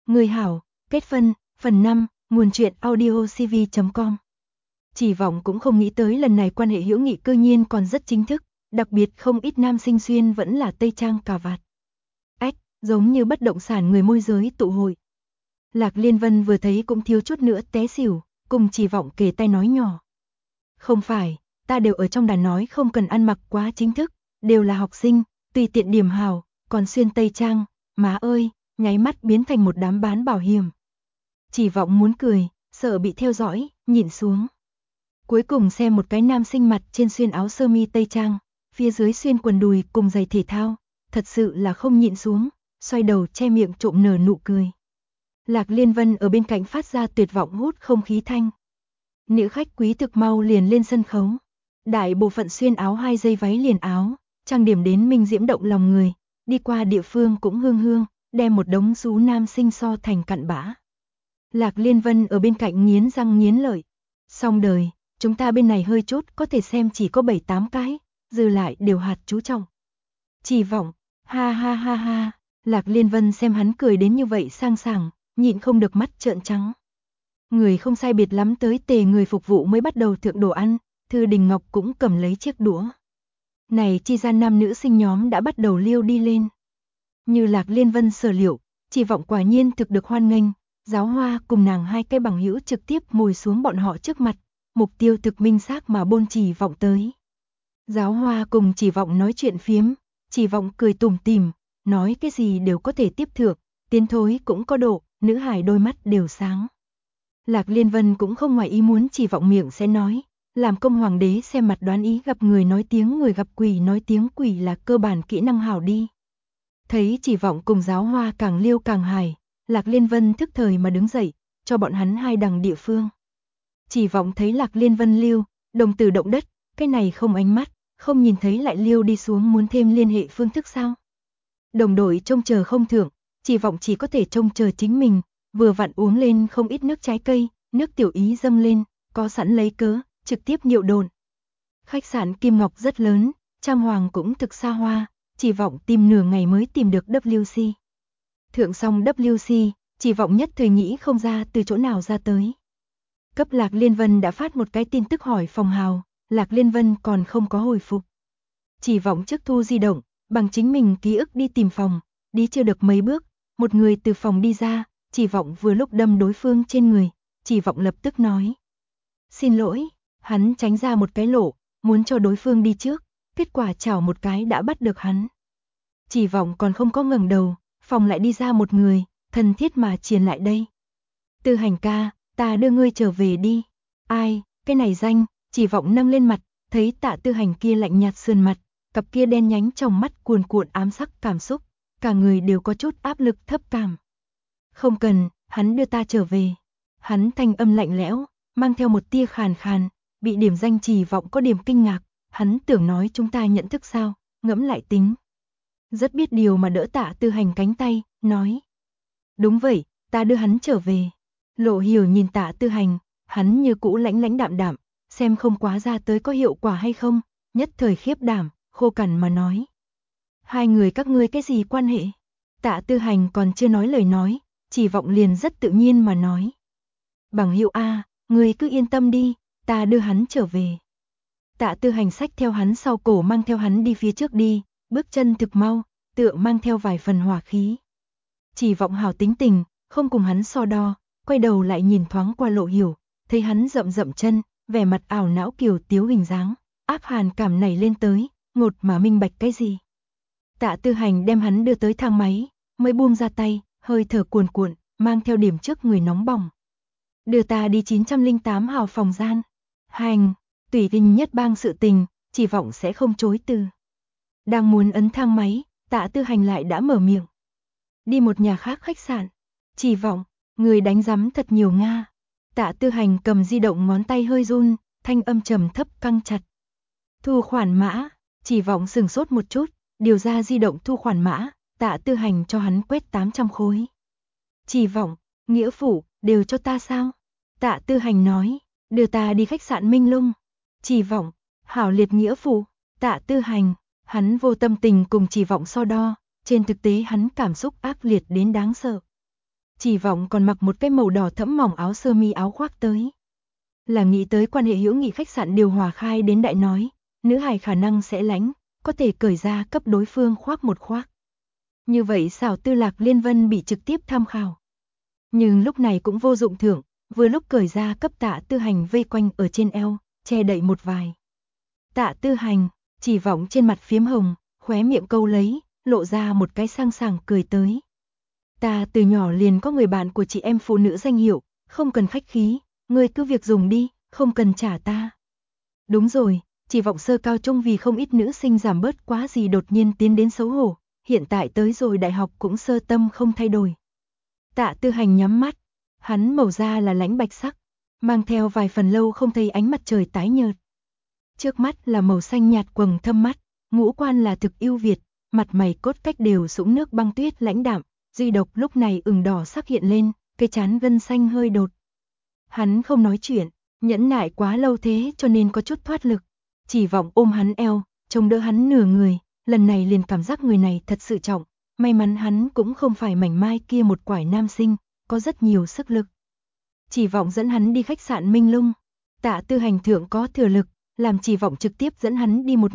Người hảo, kết phân, phần 5, nguồn truyện audiocv.com. Chỉ vọng cũng không nghĩ tới lần này quan hệ hữu nghị cư nhiên còn rất chính thức, đặc biệt không ít nam sinh xuyên vẫn là tây trang cà vạt. Ách, giống như bất động sản người môi giới tụ hội. Lạc Liên Vân vừa thấy cũng thiếu chút nữa té xỉu, cùng Chỉ Vọng kề tay nói nhỏ. Không phải, ta đều ở trong đàn nói không cần ăn mặc quá chính thức, đều là học sinh, tùy tiện điểm hào, còn xuyên tây trang, má ơi, nháy mắt biến thành một đám bán bảo hiểm. Chỉ Vọng muốn cười, sợ bị theo dõi, nhìn xuống. Cuối cùng xem một cái nam sinh mặt trên xuyên áo sơ mi tây trang, phía dưới xuyên quần đùi cùng giày thể thao, thật sự là không nhịn xuống, xoay đầu che miệng trộm nở nụ cười. Lạc Liên Vân ở bên cạnh phát ra tuyệt vọng hút không khí thanh. Nữ khách quý thực mau liền lên sân khấu. Đại bộ phận xuyên áo 2 dây váy liền áo, trang điểm đến minh diễm động lòng người, đi qua địa phương cũng hương hương, đem một đống xú nam sinh so thành cặn bã. Lạc Liên Vân ở bên cạnh nghiến răng nghiến lợi. Xong đời, chúng ta bên này hơi chút có thể xem chỉ có 7-8 cái, dư lại đều hạt chú trọng. Chỉ Vọng, ha ha ha ha, Lạc Liên Vân xem hắn cười đến như vậy sang sảng, nhịn không được mắt trợn trắng. Người không sai biệt lắm tới tề người phục vụ mới bắt đầu thượng đồ ăn, Thư Đình Ngọc cũng cầm lấy chiếc đũa. Này chi gian nam nữ sinh nhóm đã bắt đầu liêu đi lên. Như Lạc Liên Vân sở liệu, Chỉ Vọng quả nhiên thực được hoan nghênh, Giáo Hoa cùng nàng hai cái bằng hữu trực tiếp ngồi xuống bọn họ trước mặt, mục tiêu thực minh xác mà bôn Chỉ Vọng tới. Giáo Hoa cùng Chỉ Vọng nói chuyện phiếm, Chỉ Vọng cười tủm tỉm, nói cái gì đều có thể tiếp thượng, tiến thối cũng có độ, nữ hải đôi mắt đều sáng. Lạc Liên Vân cũng không ngoài ý muốn Chỉ Vọng miệng sẽ nói, làm công hoàng đế xem mặt đoán ý, gặp người nói tiếng người, gặp quỷ nói tiếng quỷ là cơ bản kỹ năng hảo đi. Thấy Chỉ Vọng cùng Giáo Hoa càng liêu càng hài, Lạc Liên Vân thức thời mà đứng dậy, cho bọn hắn hai đằng địa phương. Chỉ Vọng thấy Lạc Liên Vân liêu, đồng tử động đất, cái này không ánh mắt, không nhìn thấy lại liêu đi xuống, muốn thêm liên hệ phương thức sao? Đồng đội trông chờ không thưởng, Chỉ Vọng chỉ có thể trông chờ chính mình, vừa vặn uống lên không ít nước trái cây, nước tiểu ý dâng lên, có sẵn lấy cớ, trực tiếp nhiệu đồn. Khách sạn Kim Ngọc rất lớn, trang hoàng cũng thực xa hoa, Chỉ Vọng tìm nửa ngày mới tìm được WC. Thượng xong WC, Chỉ Vọng nhất thời nghĩ không ra từ chỗ nào ra tới. Cấp Lạc Liên Vân đã phát một cái tin tức hỏi phòng hào, Lạc Liên Vân còn không có hồi phục. Chỉ Vọng trước thu di động, bằng chính mình ký ức đi tìm phòng, đi chưa được mấy bước, một người từ phòng đi ra, Chỉ Vọng vừa lúc đâm đối phương trên người, Chỉ Vọng lập tức nói. Xin lỗi, hắn tránh ra một cái lỗ, muốn cho đối phương đi trước, kết quả chảo một cái đã bắt được hắn. Chỉ Vọng còn không có ngẩng đầu, phòng lại đi ra một người, thân thiết mà truyền lại đây. Tư Hành ca, ta đưa ngươi trở về đi. Ai, cái này danh, Chỉ Vọng nâng lên mặt, thấy Tạ Tư Hành kia lạnh nhạt sườn mặt, cặp kia đen nhánh trong mắt cuồn cuộn ám sắc cảm xúc, cả người đều có chút áp lực thấp cảm. Không cần, hắn đưa ta trở về. Hắn thanh âm lạnh lẽo, mang theo một tia khàn khàn, bị điểm danh Chỉ Vọng có điểm kinh ngạc, hắn tưởng nói chúng ta nhận thức sao, ngẫm lại tính. Rất biết điều mà đỡ Tạ Tư Hành cánh tay, nói. Đúng vậy, ta đưa hắn trở về. Lộ Hiểu nhìn Tạ Tư Hành, hắn như cũ lãnh lãnh đạm đạm, xem không quá ra tới có hiệu quả hay không, nhất thời khiếp đảm, khô cằn mà nói. Hai người các ngươi cái gì quan hệ? Tạ Tư Hành còn chưa nói lời nói, Chỉ Vọng liền rất tự nhiên mà nói. Bằng hữu a, ngươi cứ yên tâm đi, ta đưa hắn trở về. Tạ Tư Hành xách theo hắn sau cổ mang theo hắn đi phía trước đi, bước chân thực mau, tựa mang theo vài phần hỏa khí. Chỉ Vọng hảo tính tình, không cùng hắn so đo, quay đầu lại nhìn thoáng qua Lộ Hiểu, thấy hắn rậm rậm chân, vẻ mặt ảo não kiều tiếu hình dáng, áp hàn cảm nảy lên tới, ngột mà minh bạch cái gì. Tạ Tư Hành đem hắn đưa tới thang máy, mới buông ra tay, hơi thở cuồn cuộn, mang theo điểm trước người nóng bỏng. Đưa ta đi 908 hào phòng gian. Hành, tùy tình nhất bang sự tình, Chỉ Vọng sẽ không chối từ. Đang muốn ấn thang máy, Tạ Tư Hành lại đã mở miệng. Đi một nhà khác khách sạn. Chỉ Vọng, người đánh rắm thật nhiều Nga. Tạ Tư Hành cầm di động, ngón tay hơi run, thanh âm trầm thấp căng chặt. Thu khoản mã, Chỉ Vọng sừng sốt một chút, điều ra di động thu khoản mã, Tạ Tư Hành cho hắn quét 800 khối. Chỉ Vọng, nghĩa phụ, đều cho ta sao? Tạ Tư Hành nói, đưa ta đi khách sạn Minh Lung. Chỉ Vọng, hảo liệt nghĩa phụ. Tạ Tư Hành, hắn vô tâm tình cùng Chỉ Vọng so đo, trên thực tế hắn cảm xúc ác liệt đến đáng sợ. Chỉ Vọng còn mặc một cái màu đỏ thẫm mỏng áo sơ mi áo khoác tới. Là nghĩ tới quan hệ hữu nghị khách sạn điều hòa khai đến đại nói, nữ hài khả năng sẽ lãnh, có thể cởi ra cấp đối phương khoác một khoác. Như vậy xảo tư Lạc Liên Vân bị trực tiếp tham khảo. Nhưng lúc này cũng vô dụng thưởng, vừa lúc cởi ra cấp Tạ Tư Hành vây quanh ở trên eo, che đậy một vài. Tạ Tư Hành, Chỉ Vọng trên mặt phiếm hồng, khóe miệng câu lấy, lộ ra một cái sang sảng cười tới. Ta từ nhỏ liền có người bạn của chị em phụ nữ danh hiệu, không cần khách khí, ngươi cứ việc dùng đi, không cần trả ta. Đúng rồi, Chỉ Vọng sơ cao trung vì không ít nữ sinh giảm bớt quá gì đột nhiên tiến đến xấu hổ, hiện tại tới rồi đại học cũng sơ tâm không thay đổi. Tạ Tư Hành nhắm mắt, hắn màu da là lãnh bạch sắc, mang theo vài phần lâu không thấy ánh mặt trời tái nhợt. Trước mắt là màu xanh nhạt quầng thâm mắt, ngũ quan là thực ưu việt, mặt mày cốt cách đều sũng nước băng tuyết lãnh đạm, duy độc lúc này ửng đỏ sắc hiện lên, cái trán gân xanh hơi đột. Hắn không nói chuyện, nhẫn nại quá lâu thế cho nên có chút thoát lực. Chỉ Vọng ôm hắn eo, trông đỡ hắn nửa người, lần này liền cảm giác người này thật sự trọng. May mắn hắn cũng không phải mảnh mai kia một quải nam sinh, có rất nhiều sức lực. Chỉ Vọng dẫn hắn đi khách sạn Minh Lung. Tạ Tư Hành thượng có thừa lực, làm Chỉ Vọng trực tiếp dẫn hắn đi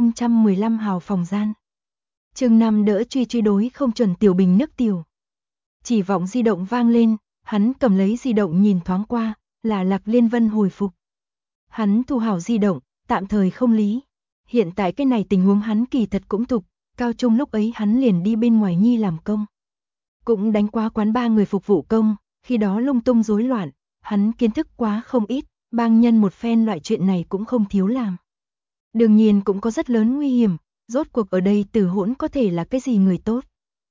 1015 hào phòng gian. Chương 5 đỡ truy đối không chuẩn tiểu bình nước tiểu. Chỉ Vọng di động vang lên, hắn cầm lấy di động nhìn thoáng qua, là Lạc Liên Vân hồi phục. Hắn thu hảo di động, tạm thời không lý. Hiện tại cái này tình huống hắn kỳ thật cũng tục, cao trung lúc ấy hắn liền đi bên ngoài nhi làm công. Cũng đánh qua quán ba người phục vụ công, khi đó lung tung rối loạn, hắn kiến thức quá không ít, bang nhân một phen loại chuyện này cũng không thiếu làm. Đương nhiên cũng có rất lớn nguy hiểm, rốt cuộc ở đây Tử Hỗn có thể là cái gì người tốt.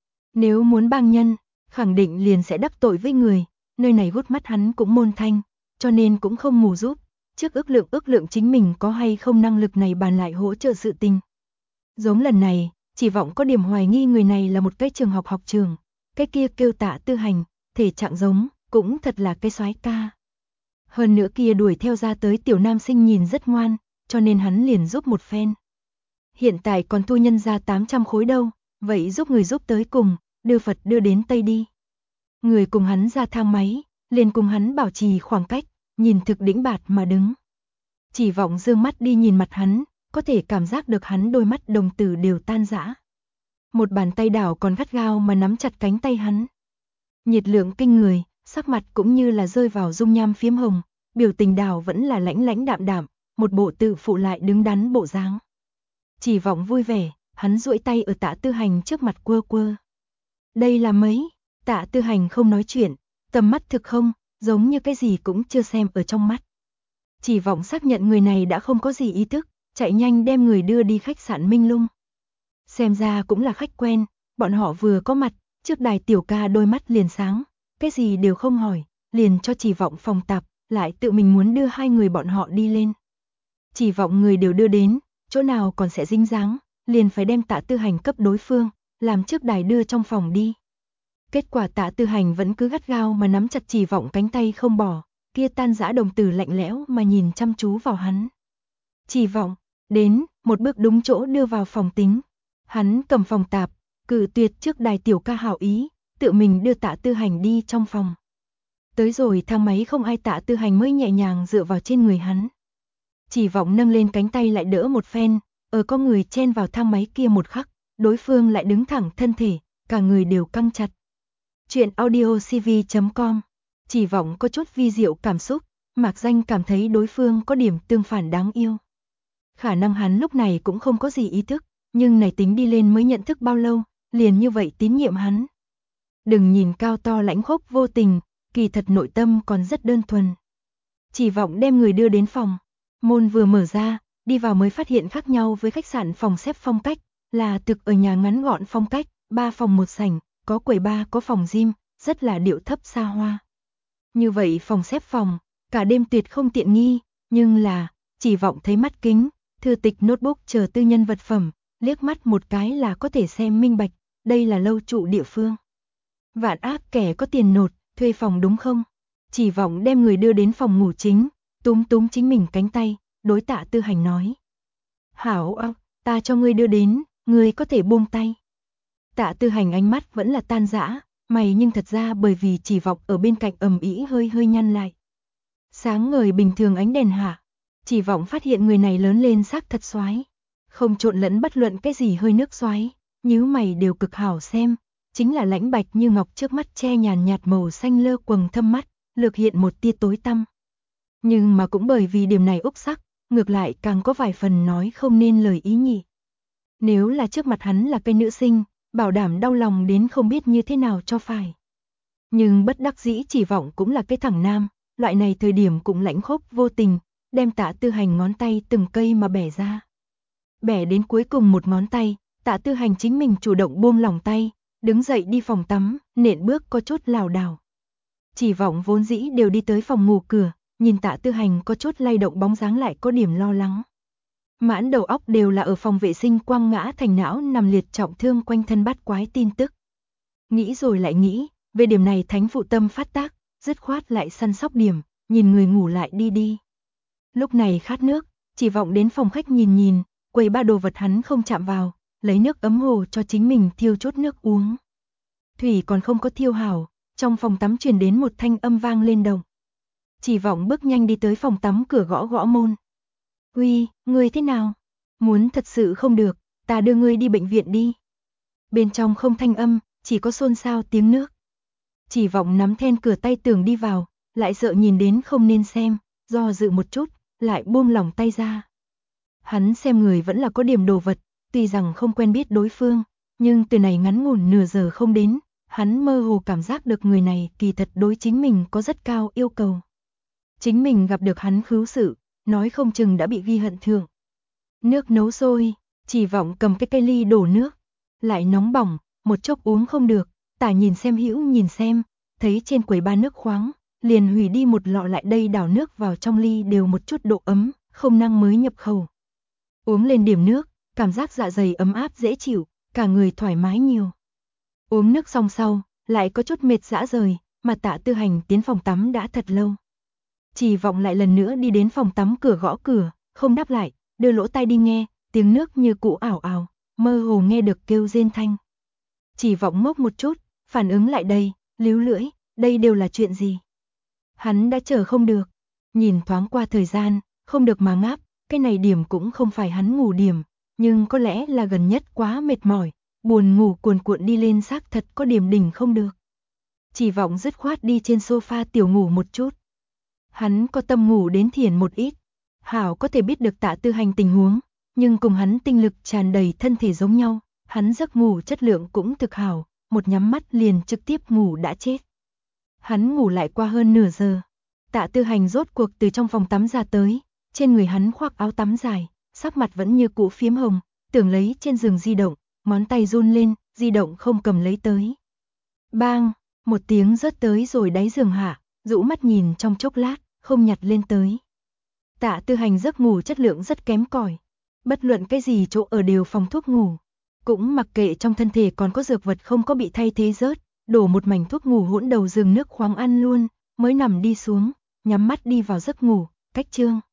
Nếu muốn bang nhân, khẳng định liền sẽ đắc tội với người, nơi này gút mắt hắn cũng môn thanh, cho nên cũng không mù giúp, trước ước lượng chính mình có hay không năng lực này bàn lại hỗ trợ sự tình. Giống lần này, Chỉ Vọng có điểm hoài nghi người này là một cái trường học trường, cái kia kêu Tạ Tư Hành, thể trạng giống, cũng thật là cái soái ca. Hơn nữa kia đuổi theo ra tới tiểu nam sinh nhìn rất ngoan, cho nên hắn liền giúp một phen. Hiện tại còn thu nhân ra 800 khối đâu, vậy giúp người giúp tới cùng, đưa Phật đưa đến Tây đi. Người cùng hắn ra thang máy, liền cùng hắn bảo trì khoảng cách, nhìn thực đĩnh bạt mà đứng. Chỉ Vọng dương mắt đi nhìn mặt hắn, có thể cảm giác được hắn đôi mắt đồng tử đều tan rã. Một bàn tay đảo còn gắt gao mà nắm chặt cánh tay hắn. Nhiệt lượng kinh người, sắc mặt cũng như là rơi vào dung nham phiếm hồng, biểu tình đảo vẫn là lãnh đạm đạm, một bộ tự phụ lại đứng đắn bộ dáng. Chỉ Vọng vui vẻ, hắn duỗi tay ở Tạ Tư Hành trước mặt quơ quơ. Đây là mấy? Tạ Tư Hành không nói chuyện, tầm mắt thực không, giống như cái gì cũng chưa xem ở trong mắt. Chỉ Vọng xác nhận người này đã không có gì ý thức, chạy nhanh đem người đưa đi khách sạn Minh Lung. Xem ra cũng là khách quen, bọn họ vừa có mặt, trước đài tiểu ca đôi mắt liền sáng, cái gì đều không hỏi, liền cho Chỉ Vọng phòng tạp, lại tự mình muốn đưa hai người bọn họ đi lên. Chỉ Vọng người đều đưa đến, chỗ nào còn sẽ dính dáng, liền phải đem Tạ Tư Hành cấp đối phương, làm trước đài đưa trong phòng đi. Kết quả Tạ Tư Hành vẫn cứ gắt gao mà nắm chặt Chỉ Vọng cánh tay không bỏ, kia tan rã đồng tử lạnh lẽo mà nhìn chăm chú vào hắn. Chỉ Vọng, đến, một bước đúng chỗ đưa vào phòng tính. Hắn cầm phòng tạp, cự tuyệt trước đài tiểu ca hảo ý, tự mình đưa Tạ Tư Hành đi trong phòng. Tới rồi thang máy không ai Tạ Tư Hành mới nhẹ nhàng dựa vào trên người hắn. Chỉ Vọng nâng lên cánh tay lại đỡ một phen, ở có người chen vào thang máy kia một khắc, đối phương lại đứng thẳng thân thể, cả người đều căng chặt. Chuyện audiocv.com. Chỉ Vọng có chút vi diệu cảm xúc, mạc danh cảm thấy đối phương có điểm tương phản đáng yêu. Khả năng hắn lúc này cũng không có gì ý thức, nhưng này tính đi lên mới nhận thức bao lâu, liền như vậy tín nhiệm hắn. Đừng nhìn cao to lãnh khốc vô tình, kỳ thật nội tâm còn rất đơn thuần. Chỉ Vọng đem người đưa đến phòng, môn vừa mở ra, đi vào mới phát hiện khác nhau với khách sạn phòng xếp phong cách, là thực ở nhà ngắn gọn phong cách, 3 phòng 1 sảnh, có quầy bar có phòng gym, rất là điệu thấp xa hoa. Như vậy phòng xếp phòng, cả đêm tuyệt không tiện nghi, nhưng là, Chỉ Vọng thấy mắt kính, thư tịch notebook chờ tư nhân vật phẩm, liếc mắt một cái là có thể xem minh bạch, đây là lâu trụ địa phương. Vạn ác kẻ có tiền nột, thuê phòng đúng không? Chỉ Vọng đem người đưa đến phòng ngủ chính, túm chính mình cánh tay, đối Tạ Tư Hành nói. Hảo ơ, ta cho ngươi đưa đến, ngươi có thể buông tay. Tạ Tư Hành ánh mắt vẫn là tan rã, Mày nhưng thật ra bởi vì Chỉ Vọng ở bên cạnh ầm ĩ hơi hơi nhăn lại. Sáng ngời bình thường ánh đèn hạ, Chỉ Vọng phát hiện người này lớn lên xác thật xoái. Không trộn lẫn bất luận cái gì hơi nước xoái, nhíu mày đều cực hảo xem, chính là lãnh bạch như ngọc trước mắt che nhàn nhạt màu xanh lơ quầng thâm mắt, lược hiện một tia tối tăm. Nhưng mà cũng bởi vì điểm này úc sắc, ngược lại càng có vài phần nói không nên lời ý nhị. Nếu là trước mặt hắn là cây nữ sinh, bảo đảm đau lòng đến không biết như thế nào cho phải. Nhưng bất đắc dĩ Chỉ Vọng cũng là cái thằng nam, loại này thời điểm cũng lãnh khốc vô tình, đem Tạ Tư Hành ngón tay từng cây mà bẻ ra. Bẻ đến cuối cùng một ngón tay, Tạ Tư Hành chính mình chủ động buông lỏng tay, đứng dậy đi phòng tắm, nện bước có chút lảo đảo. Chỉ Vọng vốn dĩ đều đi tới phòng ngủ cửa, nhìn Tạ Tư Hành có chút lay động bóng dáng lại có điểm lo lắng. Mãn đầu óc đều là ở phòng vệ sinh quăng ngã thành não nằm liệt trọng thương quanh thân bắt quái tin tức. Nghĩ rồi lại nghĩ, về điểm này thánh phụ tâm phát tác, dứt khoát lại săn sóc điểm, nhìn người ngủ lại đi. Lúc này khát nước, Chỉ Vọng đến phòng khách nhìn, quầy ba đồ vật hắn không chạm vào, lấy nước ấm hồ cho chính mình thiêu chút nước uống. Thủy còn không có thiêu hảo, trong phòng tắm truyền đến một thanh âm vang lên đồng. Chỉ Vọng bước nhanh đi tới phòng tắm cửa gõ môn. Uy, ngươi thế nào? Muốn thật sự không được, ta đưa ngươi đi bệnh viện đi. Bên trong không thanh âm, chỉ có xôn xao tiếng nước. Chỉ Vọng nắm then cửa tay tưởng đi vào, lại sợ nhìn đến không nên xem, do dự một chút, lại buông lỏng tay ra. Hắn xem người vẫn là có điểm đồ vật, tuy rằng không quen biết đối phương, nhưng từ này ngắn ngủn nửa giờ không đến, hắn mơ hồ cảm giác được người này kỳ thật đối chính mình có rất cao yêu cầu. Chính mình gặp được hắn khứu sự, nói không chừng đã bị ghi hận thưởng. Nước nấu sôi, Chỉ Vọng cầm cái cây ly đổ nước, lại nóng bỏng, một chốc uống không được, tả nhìn xem hữu nhìn xem, thấy trên quầy ba nước khoáng, liền hủy đi một lọ lại đây đảo nước vào trong ly đều một chút độ ấm, không năng mới nhập khẩu. Uống lên điểm nước, cảm giác dạ dày ấm áp dễ chịu, cả người thoải mái nhiều. Uống nước xong sau, lại có chút mệt dã rời, mà Tạ Tư Hành tiến phòng tắm đã thật lâu. Chỉ Vọng lại lần nữa đi đến phòng tắm cửa gõ cửa, không đáp lại, đưa lỗ tai đi nghe, tiếng nước như cũ ảo ảo, mơ hồ nghe được kêu rên thanh. Chỉ Vọng ngốc một chút, phản ứng lại đây, líu lưỡi, đây đều là chuyện gì? Hắn đã chờ không được, nhìn thoáng qua thời gian, không được mà ngáp, cái này điểm cũng không phải hắn ngủ điểm, nhưng có lẽ là gần nhất quá mệt mỏi, buồn ngủ cuồn cuộn đi lên xác thật có điểm đỉnh không được. Chỉ Vọng dứt khoát đi trên sofa tiểu ngủ một chút. Hắn có tâm ngủ đến thiền một ít, hảo có thể biết được Tạ Tư Hành tình huống, nhưng cùng hắn tinh lực tràn đầy thân thể giống nhau, hắn giấc ngủ chất lượng cũng thực hảo, một nhắm mắt liền trực tiếp ngủ đã chết. Hắn ngủ lại qua hơn nửa giờ, Tạ Tư Hành rốt cuộc từ trong phòng tắm ra tới, trên người hắn khoác áo tắm dài, sắc mặt vẫn như cũ phiếm hồng, tưởng lấy trên giường di động, ngón tay run lên, di động không cầm lấy tới. Bang, một tiếng rớt tới rồi đáy giường hạ, rũ mắt nhìn trong chốc lát, không nhặt lên tới. Tạ Tư Hành giấc ngủ chất lượng rất kém cỏi, bất luận cái gì chỗ ở đều phòng thuốc ngủ, cũng mặc kệ trong thân thể còn có dược vật không có bị thay thế rớt, đổ một mảnh thuốc ngủ hỗn đầu giường nước khoáng ăn luôn, mới nằm đi xuống, nhắm mắt đi vào giấc ngủ, cách chương.